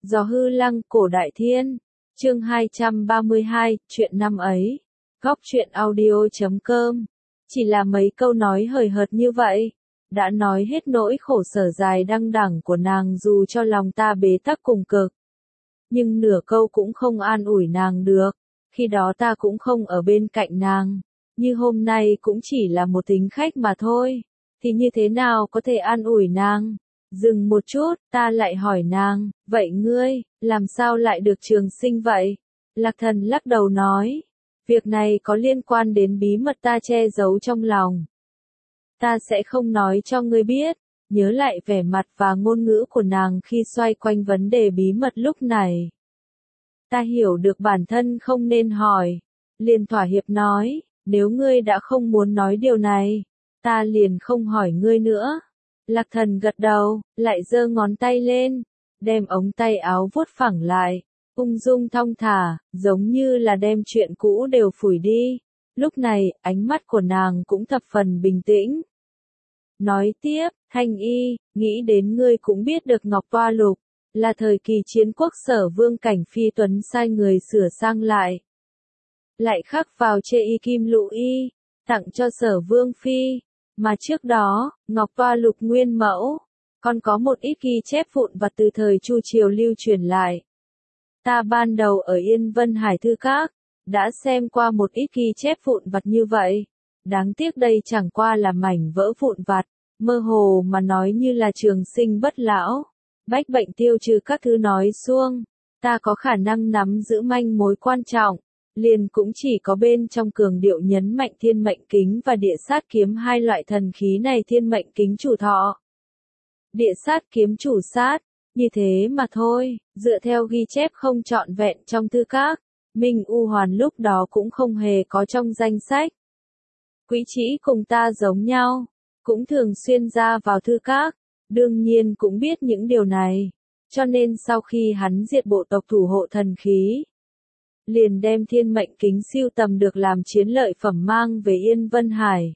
Gió hư lăng cổ đại thiên. Chương 232, chuyện năm ấy. Góc truyện audio.com. Chỉ là mấy câu nói hời hợt như vậy, đã nói hết nỗi khổ sở dài đăng đẳng của nàng dù cho lòng ta bế tắc cùng cực. Nhưng nửa câu cũng không an ủi nàng được, khi đó ta cũng không ở bên cạnh nàng, như hôm nay cũng chỉ là một thính khách mà thôi, thì như thế nào có thể an ủi nàng? Dừng một chút, ta lại hỏi nàng, vậy ngươi, làm sao lại được trường sinh vậy? Lạc Thần lắc đầu nói, việc này có liên quan đến bí mật ta che giấu trong lòng. Ta sẽ không nói cho ngươi biết. Nhớ lại vẻ mặt và ngôn ngữ của nàng khi xoay quanh vấn đề bí mật lúc này. Ta hiểu được bản thân không nên hỏi. Liền thỏa hiệp nói, nếu ngươi đã không muốn nói điều này, ta liền không hỏi ngươi nữa. Lạc Thần gật đầu, lại giơ ngón tay lên, đem ống tay áo vuốt phẳng lại, ung dung thong thả, giống như là đem chuyện cũ đều phủi đi. Lúc này, ánh mắt của nàng cũng thập phần bình tĩnh. Nói tiếp, Thanh Y, nghĩ đến ngươi cũng biết được Ngọc Toa Lục, là thời kỳ chiến quốc Sở Vương Cảnh Phi Tuấn sai người sửa sang lại. Lại khắc vào chê y kim lũ y, tặng cho Sở Vương Phi, mà trước đó, Ngọc Toa Lục nguyên mẫu, còn có một ít ghi chép vụn vặt từ thời Chu Triều lưu truyền lại. Ta ban đầu ở Yên Vân Hải Thư Các, đã xem qua một ít ghi chép vụn vặt như vậy. Đáng tiếc đây chẳng qua là mảnh vỡ vụn vặt, mơ hồ mà nói như là trường sinh bất lão, bách bệnh tiêu trừ các thứ nói xuông. Ta có khả năng nắm giữ manh mối quan trọng, liền cũng chỉ có bên trong cường điệu nhấn mạnh thiên mệnh kính và địa sát kiếm hai loại thần khí này. Thiên mệnh kính chủ thọ, địa sát kiếm chủ sát, như thế mà thôi. Dựa theo ghi chép không trọn vẹn trong thư các, Minh U Hoàn lúc đó cũng không hề có trong danh sách. Quý Trĩ cùng ta giống nhau, cũng thường xuyên ra vào thư các, đương nhiên cũng biết những điều này, cho nên sau khi hắn diệt bộ tộc thủ hộ thần khí, liền đem thiên mệnh kính sưu tầm được làm chiến lợi phẩm mang về Yên Vân Hải.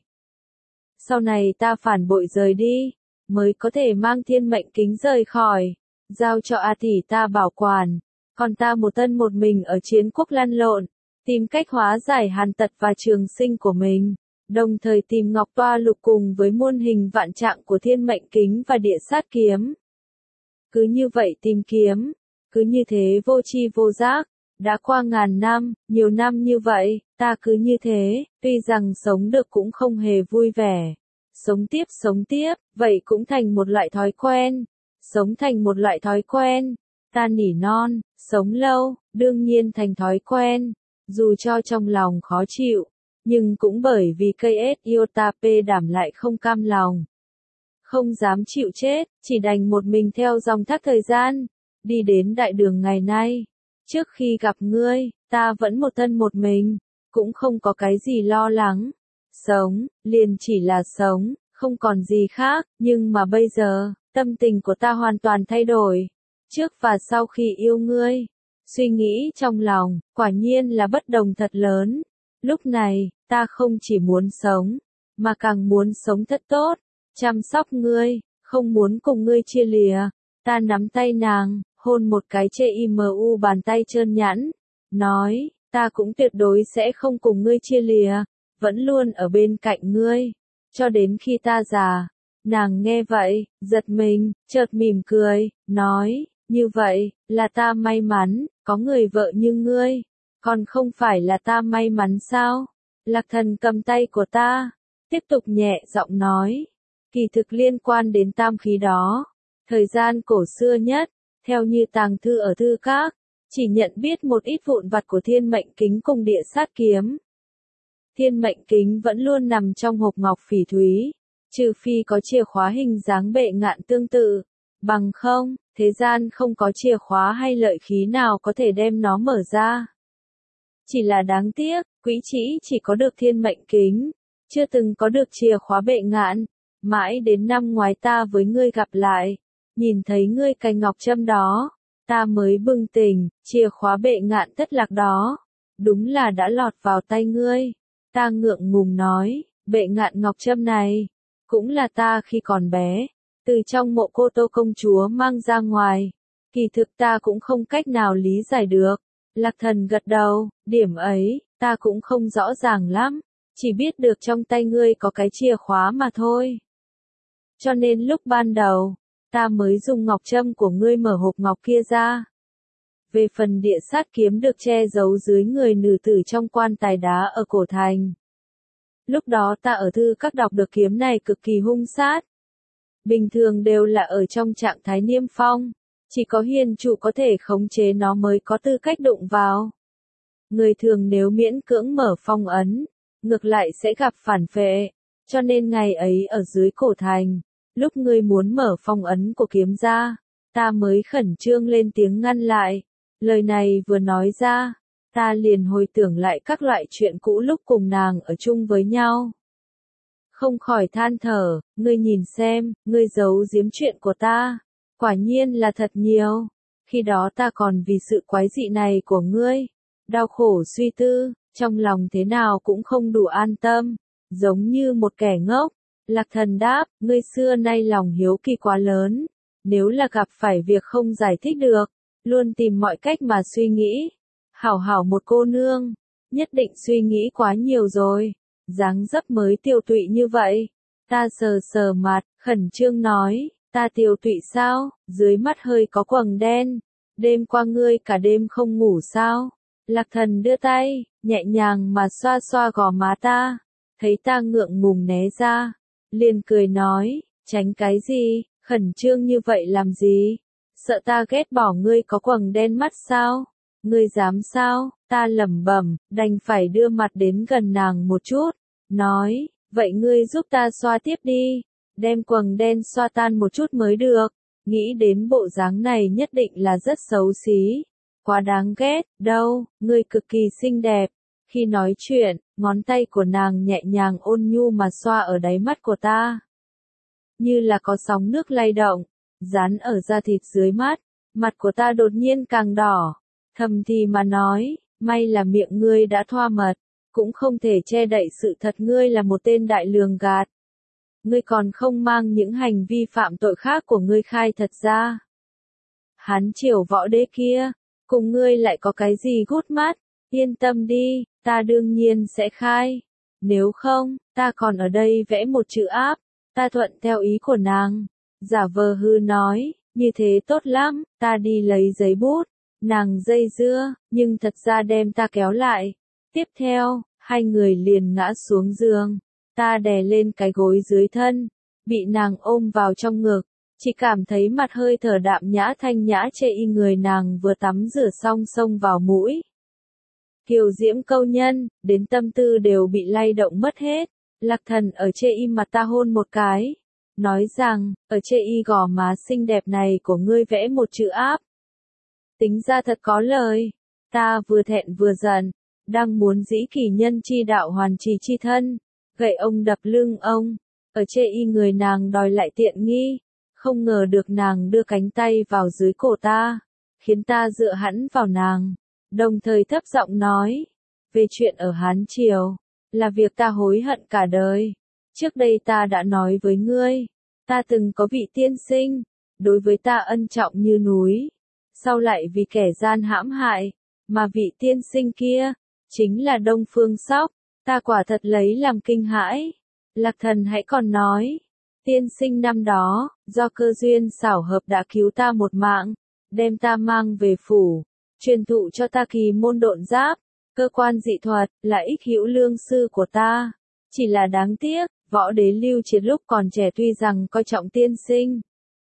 Sau này ta phản bội rời đi, mới có thể mang thiên mệnh kính rời khỏi, giao cho A tỷ ta bảo quản, còn ta một thân một mình ở chiến quốc lăn lộn, tìm cách hóa giải hàn tật và trường sinh của mình. Đồng thời tìm Ngọc Toa Lục cùng với muôn hình vạn trạng của thiên mệnh kính và địa sát kiếm. Cứ như vậy tìm kiếm, cứ như thế vô tri vô giác, đã qua ngàn năm, nhiều năm như vậy, ta cứ như thế, tuy rằng sống được cũng không hề vui vẻ. Sống tiếp, vậy cũng thành một loại thói quen. Sống thành một loại thói quen. Ta nỉ non, sống lâu, đương nhiên thành thói quen. Dù cho trong lòng khó chịu, nhưng cũng bởi vì KS Iotap đảm lại không cam lòng. Không dám chịu chết, chỉ đành một mình theo dòng thác thời gian, đi đến đại đường ngày nay. Trước khi gặp ngươi, ta vẫn một thân một mình, cũng không có cái gì lo lắng. Sống, liền chỉ là sống, không còn gì khác, nhưng mà bây giờ, tâm tình của ta hoàn toàn thay đổi. Trước và sau khi yêu ngươi, suy nghĩ trong lòng, quả nhiên là bất đồng thật lớn. Lúc này, ta không chỉ muốn sống, mà càng muốn sống thật tốt, chăm sóc ngươi, không muốn cùng ngươi chia lìa. Ta nắm tay nàng, hôn một cái chê imu bàn tay trơn nhẵn, nói, ta cũng tuyệt đối sẽ không cùng ngươi chia lìa, vẫn luôn ở bên cạnh ngươi, cho đến khi ta già. Nàng nghe vậy, giật mình, chợt mỉm cười, nói, như vậy, là ta may mắn, có người vợ như ngươi. Còn không phải là ta may mắn sao? Lạc Thần cầm tay của ta, tiếp tục nhẹ giọng nói, kỳ thực liên quan đến tam khí đó. Thời gian cổ xưa nhất, theo như tàng thư ở thư các, chỉ nhận biết một ít vụn vặt của thiên mệnh kính cùng địa sát kiếm. Thiên mệnh kính vẫn luôn nằm trong hộp ngọc phỉ thúy, trừ phi có chìa khóa hình dáng bệ ngạn tương tự, bằng không, thế gian không có chìa khóa hay lợi khí nào có thể đem nó mở ra. Chỉ là đáng tiếc, Quý Trĩ chỉ có được thiên mệnh kính, chưa từng có được chìa khóa bệ ngạn. Mãi đến năm ngoái ta với ngươi gặp lại, nhìn thấy ngươi cành ngọc trâm đó, ta mới bừng tỉnh, chìa khóa bệ ngạn thất lạc đó, đúng là đã lọt vào tay ngươi. Ta ngượng ngùng nói, bệ ngạn ngọc trâm này, cũng là ta khi còn bé, từ trong mộ Cô Tô công chúa mang ra ngoài. Kỳ thực ta cũng không cách nào lý giải được. Lạc Thần gật đầu, điểm ấy, ta cũng không rõ ràng lắm, chỉ biết được trong tay ngươi có cái chìa khóa mà thôi. Cho nên lúc ban đầu, ta mới dùng ngọc trâm của ngươi mở hộp ngọc kia ra. Về phần địa sát kiếm được che giấu dưới người nữ tử trong quan tài đá ở cổ thành. Lúc đó ta ở thư các đọc được kiếm này cực kỳ hung sát. Bình thường đều là ở trong trạng thái niêm phong, chỉ có hiền chủ có thể khống chế nó mới có tư cách đụng vào. Người thường nếu miễn cưỡng mở phong ấn, ngược lại sẽ gặp phản phệ, cho nên ngày ấy ở dưới cổ thành, lúc ngươi muốn mở phong ấn của kiếm ra, ta mới khẩn trương lên tiếng ngăn lại. Lời này vừa nói ra, ta liền hồi tưởng lại các loại chuyện cũ lúc cùng nàng ở chung với nhau. Không khỏi than thở, ngươi nhìn xem, ngươi giấu giếm chuyện của ta, quả nhiên là thật nhiều. Khi đó ta còn vì sự quái dị này của ngươi, đau khổ suy tư, trong lòng thế nào cũng không đủ an tâm, giống như một kẻ ngốc. Lạc Thần đáp, ngươi xưa nay lòng hiếu kỳ quá lớn, nếu là gặp phải việc không giải thích được, luôn tìm mọi cách mà suy nghĩ. Hảo hảo một cô nương, nhất định suy nghĩ quá nhiều rồi, dáng dấp mới tiều tụy như vậy. Ta sờ sờ mặt, khẩn trương nói, ta tiều tụy sao, dưới mắt hơi có quầng đen, đêm qua ngươi cả đêm không ngủ sao? Lạc Thần đưa tay, nhẹ nhàng mà xoa xoa gò má ta, thấy ta ngượng ngùng né ra, liền cười nói, tránh cái gì, khẩn trương như vậy làm gì? Sợ ta ghét bỏ ngươi có quầng đen mắt sao? Ngươi dám sao? Ta lẩm bẩm, đành phải đưa mặt đến gần nàng một chút, nói, vậy ngươi giúp ta xoa tiếp đi, đem quầng đen xoa tan một chút mới được. Nghĩ đến bộ dáng này nhất định là rất xấu xí, quá đáng ghét, đâu, ngươi cực kỳ xinh đẹp. Khi nói chuyện, ngón tay của nàng nhẹ nhàng ôn nhu mà xoa ở đáy mắt của ta. Như là có sóng nước lay động, dán ở da thịt dưới mắt, mặt của ta đột nhiên càng đỏ, thầm thì mà nói, may là miệng ngươi đã thoa mật, cũng không thể che đậy sự thật ngươi là một tên đại lường gạt. Ngươi còn không mang những hành vi phạm tội khác của ngươi khai thật ra. Hán Triều võ đế kia, cùng ngươi lại có cái gì gút mắt, yên tâm đi, ta đương nhiên sẽ khai. Nếu không, ta còn ở đây vẽ một chữ áp, ta thuận theo ý của nàng. Giả vờ hư nói, như thế tốt lắm, ta đi lấy giấy bút. Nàng dây dưa, nhưng thật ra đem ta kéo lại. Tiếp theo, hai người liền ngã xuống giường. Ta đè lên cái gối dưới thân, bị nàng ôm vào trong ngực, chỉ cảm thấy mặt hơi thở đạm nhã thanh nhã chê y người nàng vừa tắm rửa xong xông vào mũi. Kiều diễm câu nhân, đến tâm tư đều bị lay động mất hết. Lạc Thần ở chê y mặt ta hôn một cái, nói rằng, ở chê y gò má xinh đẹp này của ngươi vẽ một chữ áp. Tính ra thật có lời, ta vừa thẹn vừa giận, đang muốn dĩ kỳ nhân chi đạo hoàn trì chi thân, gậy ông đập lưng ông, ở chê y người nàng đòi lại tiện nghi, không ngờ được nàng đưa cánh tay vào dưới cổ ta, khiến ta dựa hẳn vào nàng, đồng thời thấp giọng nói, về chuyện ở Hán Triều, là việc ta hối hận cả đời. Trước đây ta đã nói với ngươi, ta từng có vị tiên sinh, đối với ta ân trọng như núi, sau lại vì kẻ gian hãm hại, mà vị tiên sinh kia, chính là Đông Phương Sóc, ta quả thật lấy làm kinh hãi. Lạc Thần hãy còn nói, tiên sinh năm đó, do cơ duyên xảo hợp đã cứu ta một mạng, đem ta mang về phủ, truyền thụ cho ta kỳ môn độn giáp, cơ quan dị thuật, là ích hữu lương sư của ta. Chỉ là đáng tiếc, võ đế Lưu Triệt lúc còn trẻ tuy rằng coi trọng tiên sinh.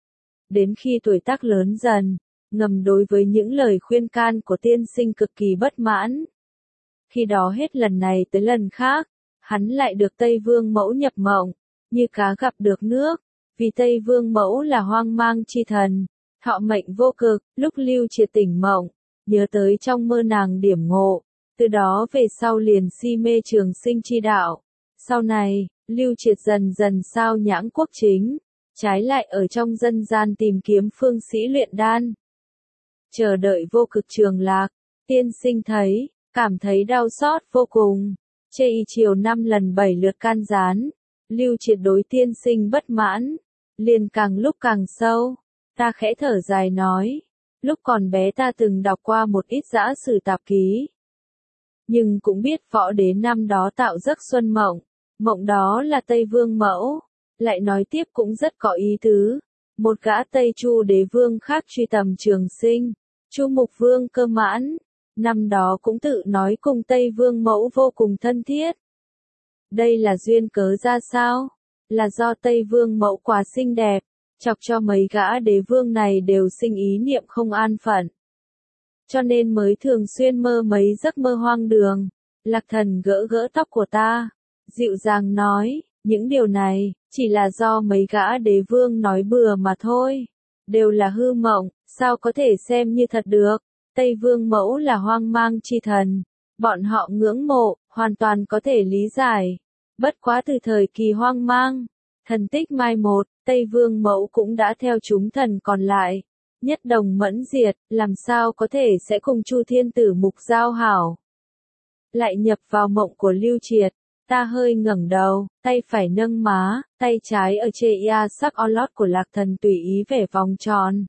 Đến khi tuổi tác lớn dần, ngầm đối với những lời khuyên can của tiên sinh cực kỳ bất mãn. Khi đó hết lần này tới lần khác, hắn lại được Tây Vương Mẫu nhập mộng, như cá gặp được nước, vì Tây Vương Mẫu là hoang mang chi thần, thọ mệnh vô cực, lúc Lưu Triệt tỉnh mộng, nhớ tới trong mơ nàng điểm ngộ, từ đó về sau liền si mê trường sinh chi đạo. Sau này, Lưu Triệt dần dần sao nhãng quốc chính, trái lại ở trong dân gian tìm kiếm phương sĩ luyện đan. Chờ đợi vô cực trường lạc, tiên sinh thấy, cảm thấy đau xót vô cùng, chê y chiều 5 lần 7 lượt can gián, Lưu Triệt đối tiên sinh bất mãn, liền càng lúc càng sâu, ta khẽ thở dài nói, Lúc còn bé ta từng đọc qua một ít dã sử tạp ký. Nhưng cũng biết võ đế năm đó tạo giấc xuân mộng. Mộng đó là Tây Vương Mẫu. Lại nói tiếp cũng rất có ý tứ. Một gã Tây Chu đế vương khác truy tầm Trường Sinh. Chu Mục Vương Cơ Mãn. Năm đó cũng tự nói cùng Tây Vương Mẫu vô cùng thân thiết. Đây là duyên cớ ra sao? Là do Tây Vương Mẫu quá xinh đẹp, chọc cho mấy gã đế vương này đều sinh ý niệm không an phận. Cho nên mới thường xuyên mơ mấy giấc mơ hoang đường. Lạc Thần gỡ gỡ tóc của ta, dịu dàng nói, những điều này, chỉ là do mấy gã đế vương nói bừa mà thôi. Đều là hư mộng, sao có thể xem như thật được. Tây Vương Mẫu là hoang mang chi thần. Bọn họ ngưỡng mộ, hoàn toàn có thể lý giải. Bất quá từ thời kỳ hoang mang, thần tích mai một, Tây Vương Mẫu cũng đã theo chúng thần còn lại. Nhất đồng mẫn diệt, làm sao có thể sẽ cùng Chu Thiên Tử Mục giao hảo. Lại nhập vào mộng của Lưu Triệt, ta hơi ngẩng đầu, tay phải nâng má, tay trái ở chê ia sắc on lót của Lạc Thần tùy ý vẽ vòng tròn.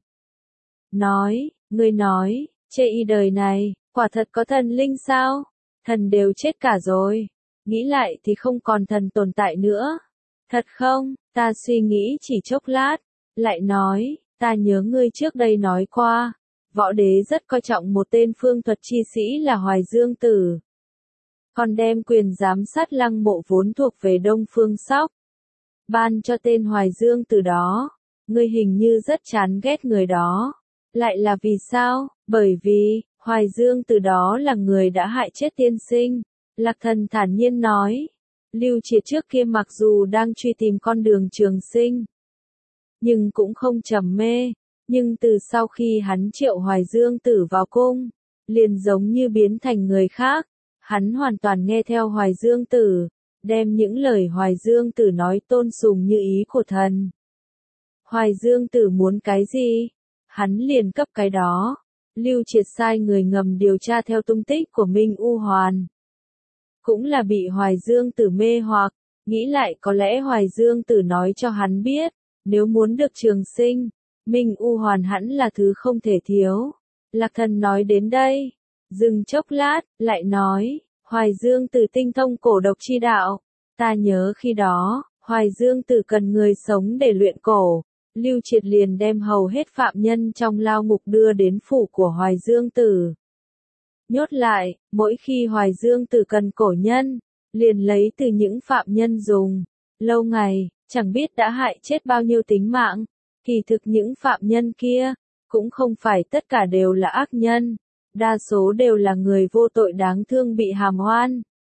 Nói, ngươi nói, chê y đời này, quả thật có thần linh sao? Thần đều chết cả rồi. Nghĩ lại thì không còn thần tồn tại nữa. Thật không? Ta suy nghĩ chỉ chốc lát. Lại nói, ta nhớ ngươi trước đây nói qua. Võ đế rất coi trọng một tên phương thuật chi sĩ là Hoài Dương Tử. Còn đem quyền giám sát lăng mộ vốn thuộc về Đông Phương Sóc. Ban cho tên Hoài Dương Tử đó. Ngươi hình như rất chán ghét người đó. Lại là vì sao? Bởi vì, Hoài Dương Tử đó là người đã hại chết tiên sinh. Lạc Thần thản nhiên nói. Lưu Triệt trước kia mặc dù đang truy tìm con đường Trường Sinh, nhưng cũng không trầm mê. Nhưng từ sau khi hắn triệu Hoài Dương Tử vào cung, liền giống như biến thành người khác. Hắn hoàn toàn nghe theo Hoài Dương Tử, đem những lời Hoài Dương Tử nói tôn sùng như ý của thần. Hoài Dương Tử muốn cái gì? Hắn liền cấp cái đó. Lưu Triệt sai người ngầm điều tra theo tung tích của Minh U Hoàn. Cũng là bị Hoài Dương Tử mê hoặc, nghĩ lại có lẽ Hoài Dương Tử nói cho hắn biết, nếu muốn được Trường Sinh, Minh U Hoàn hẳn là thứ không thể thiếu. Lạc Thần nói đến đây, dừng chốc lát, lại nói, Hoài Dương Tử tinh thông cổ độc chi đạo. Ta nhớ khi đó, Hoài Dương Tử cần người sống để luyện cổ. Lưu Triệt liền đem hầu hết phạm nhân trong lao ngục đưa đến phủ của Hoài Dương Tử. Nhốt lại, mỗi khi Hoài Dương Tử cần cổ nhân, liền lấy từ những phạm nhân dùng. Lâu ngày, chẳng biết đã hại chết bao nhiêu tính mạng. Kỳ thực những phạm nhân kia, cũng không phải tất cả đều là ác nhân. Đa số đều là người vô tội đáng thương bị hàm oan.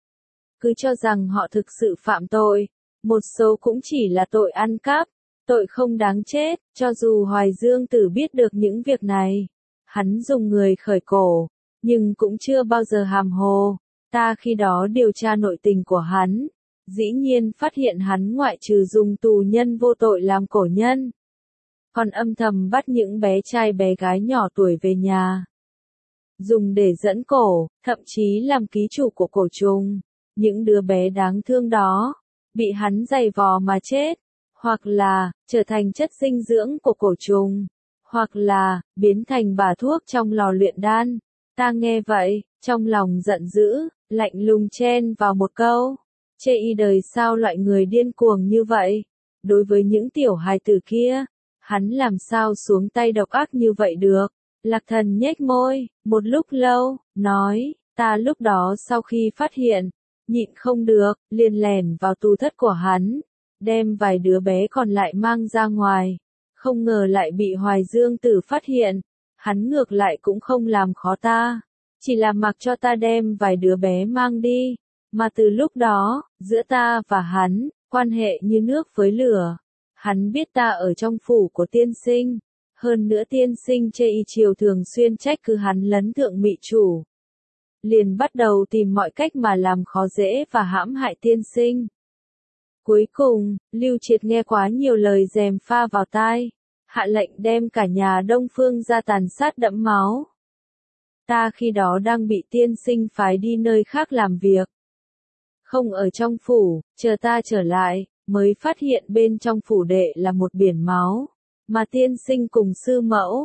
Cứ cho rằng họ thực sự phạm tội, một số cũng chỉ là tội ăn cắp, tội không đáng chết. Cho dù Hoài Dương Tử biết được những việc này, hắn dùng người khởi cổ, nhưng cũng chưa bao giờ hàm hồ. Ta khi đó điều tra nội tình của hắn, dĩ nhiên phát hiện hắn ngoại trừ dùng tù nhân vô tội làm cổ nhân, còn âm thầm bắt những bé trai bé gái nhỏ tuổi về nhà, dùng để dẫn cổ, thậm chí làm ký chủ của cổ trùng. Những đứa bé đáng thương đó, bị hắn giày vò mà chết, hoặc là, trở thành chất dinh dưỡng của cổ trùng, hoặc là, biến thành bả thuốc trong lò luyện đan. Ta nghe vậy, trong lòng giận dữ, lạnh lùng chen vào một câu. Chê y đời sao loại người điên cuồng như vậy? Đối với những tiểu hài tử kia, hắn làm sao xuống tay độc ác như vậy được? Lạc Thần nhếch môi, một lúc lâu, nói, ta lúc đó sau khi phát hiện, nhịn không được, liền lẻn vào tù thất của hắn, đem vài đứa bé còn lại mang ra ngoài. Không ngờ lại bị Hoài Dương Tử phát hiện. Hắn ngược lại cũng không làm khó ta, chỉ là mặc cho ta đem vài đứa bé mang đi, mà từ lúc đó, giữa ta và hắn, quan hệ như nước với lửa. Hắn biết ta ở trong phủ của tiên sinh, hơn nữa tiên sinh chê y triều thường xuyên trách cứ hắn lấn thượng mị chủ. Liền bắt đầu tìm mọi cách mà làm khó dễ và hãm hại tiên sinh. Cuối cùng, Lưu Triệt nghe quá nhiều lời gièm pha vào tai, hạ lệnh đem cả nhà Đông Phương ra tàn sát đẫm máu. Ta khi đó đang bị tiên sinh phái đi nơi khác làm việc. Không ở trong phủ, chờ ta trở lại, mới phát hiện bên trong phủ đệ là một biển máu, mà tiên sinh cùng sư mẫu,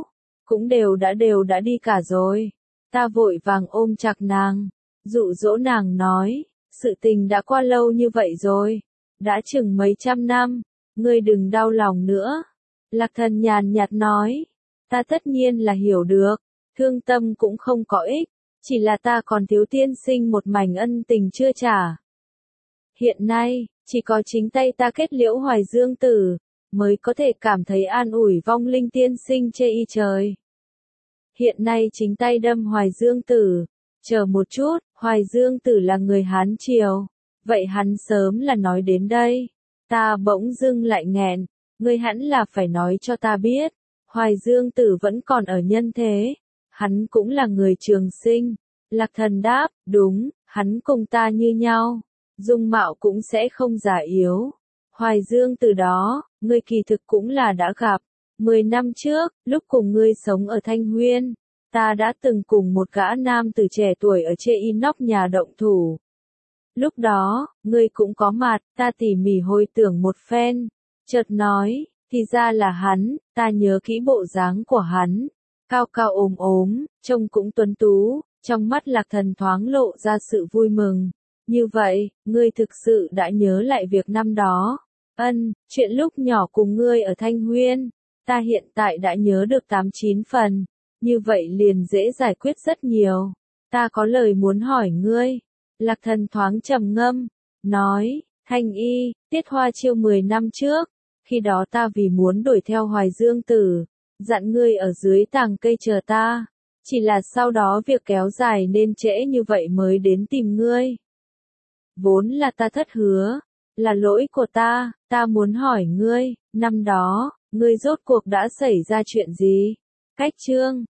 cũng đều đã đi cả rồi. Ta vội vàng ôm chặt nàng, dụ dỗ nàng nói, sự tình đã qua lâu như vậy rồi, đã chừng mấy trăm năm, ngươi đừng đau lòng nữa. Lạc Thần nhàn nhạt nói, ta tất nhiên là hiểu được, thương tâm cũng không có ích, chỉ là ta còn thiếu tiên sinh một mảnh ân tình chưa trả. Hiện nay, chỉ có chính tay ta kết liễu Hoài Dương Tử, mới có thể cảm thấy an ủi vong linh tiên sinh chê y trời. Hiện nay chính tay đâm Hoài Dương Tử, chờ một chút, Hoài Dương Tử là người Hán Triều, vậy hắn sớm là nói đến đây. Ta bỗng dưng lại nghẹn, ngươi hẳn là phải nói cho ta biết, Hoài Dương Tử vẫn còn ở nhân thế, hắn cũng là người Trường Sinh. Lạc Thần đáp, đúng, hắn cùng ta như nhau, dung mạo cũng sẽ không già yếu. Hoài Dương Tử đó, ngươi kỳ thực cũng là đã gặp. 10 năm trước, lúc cùng ngươi sống ở Thanh Huyên, ta đã từng cùng một gã nam tử trẻ tuổi ở trên inox nhà động thủ. Lúc đó, ngươi cũng có mặt, ta tỉ mỉ hồi tưởng một phen, chợt nói, thì ra là hắn, ta nhớ kỹ bộ dáng của hắn, cao cao ốm ốm, trông cũng tuấn tú, trong mắt Lạc Thần thoáng lộ ra sự vui mừng. Như vậy, ngươi thực sự đã nhớ lại việc năm đó. Ân, chuyện lúc nhỏ cùng ngươi ở Thanh Huyên, ta hiện tại đã nhớ được 8-9 phần, như vậy liền dễ giải quyết rất nhiều. Ta có lời muốn hỏi ngươi. Lạc Thần thoáng trầm ngâm, nói, Thanh Y, Tiết Hoa Chiêu 10 năm trước, khi đó ta vì muốn đuổi theo Hoài Dương Tử, dặn ngươi ở dưới tàng cây chờ ta, chỉ là sau đó việc kéo dài nên trễ như vậy mới đến tìm ngươi. Vốn là ta thất hứa, là lỗi của ta muốn hỏi ngươi, năm đó, ngươi rốt cuộc đã xảy ra chuyện gì? Cách chương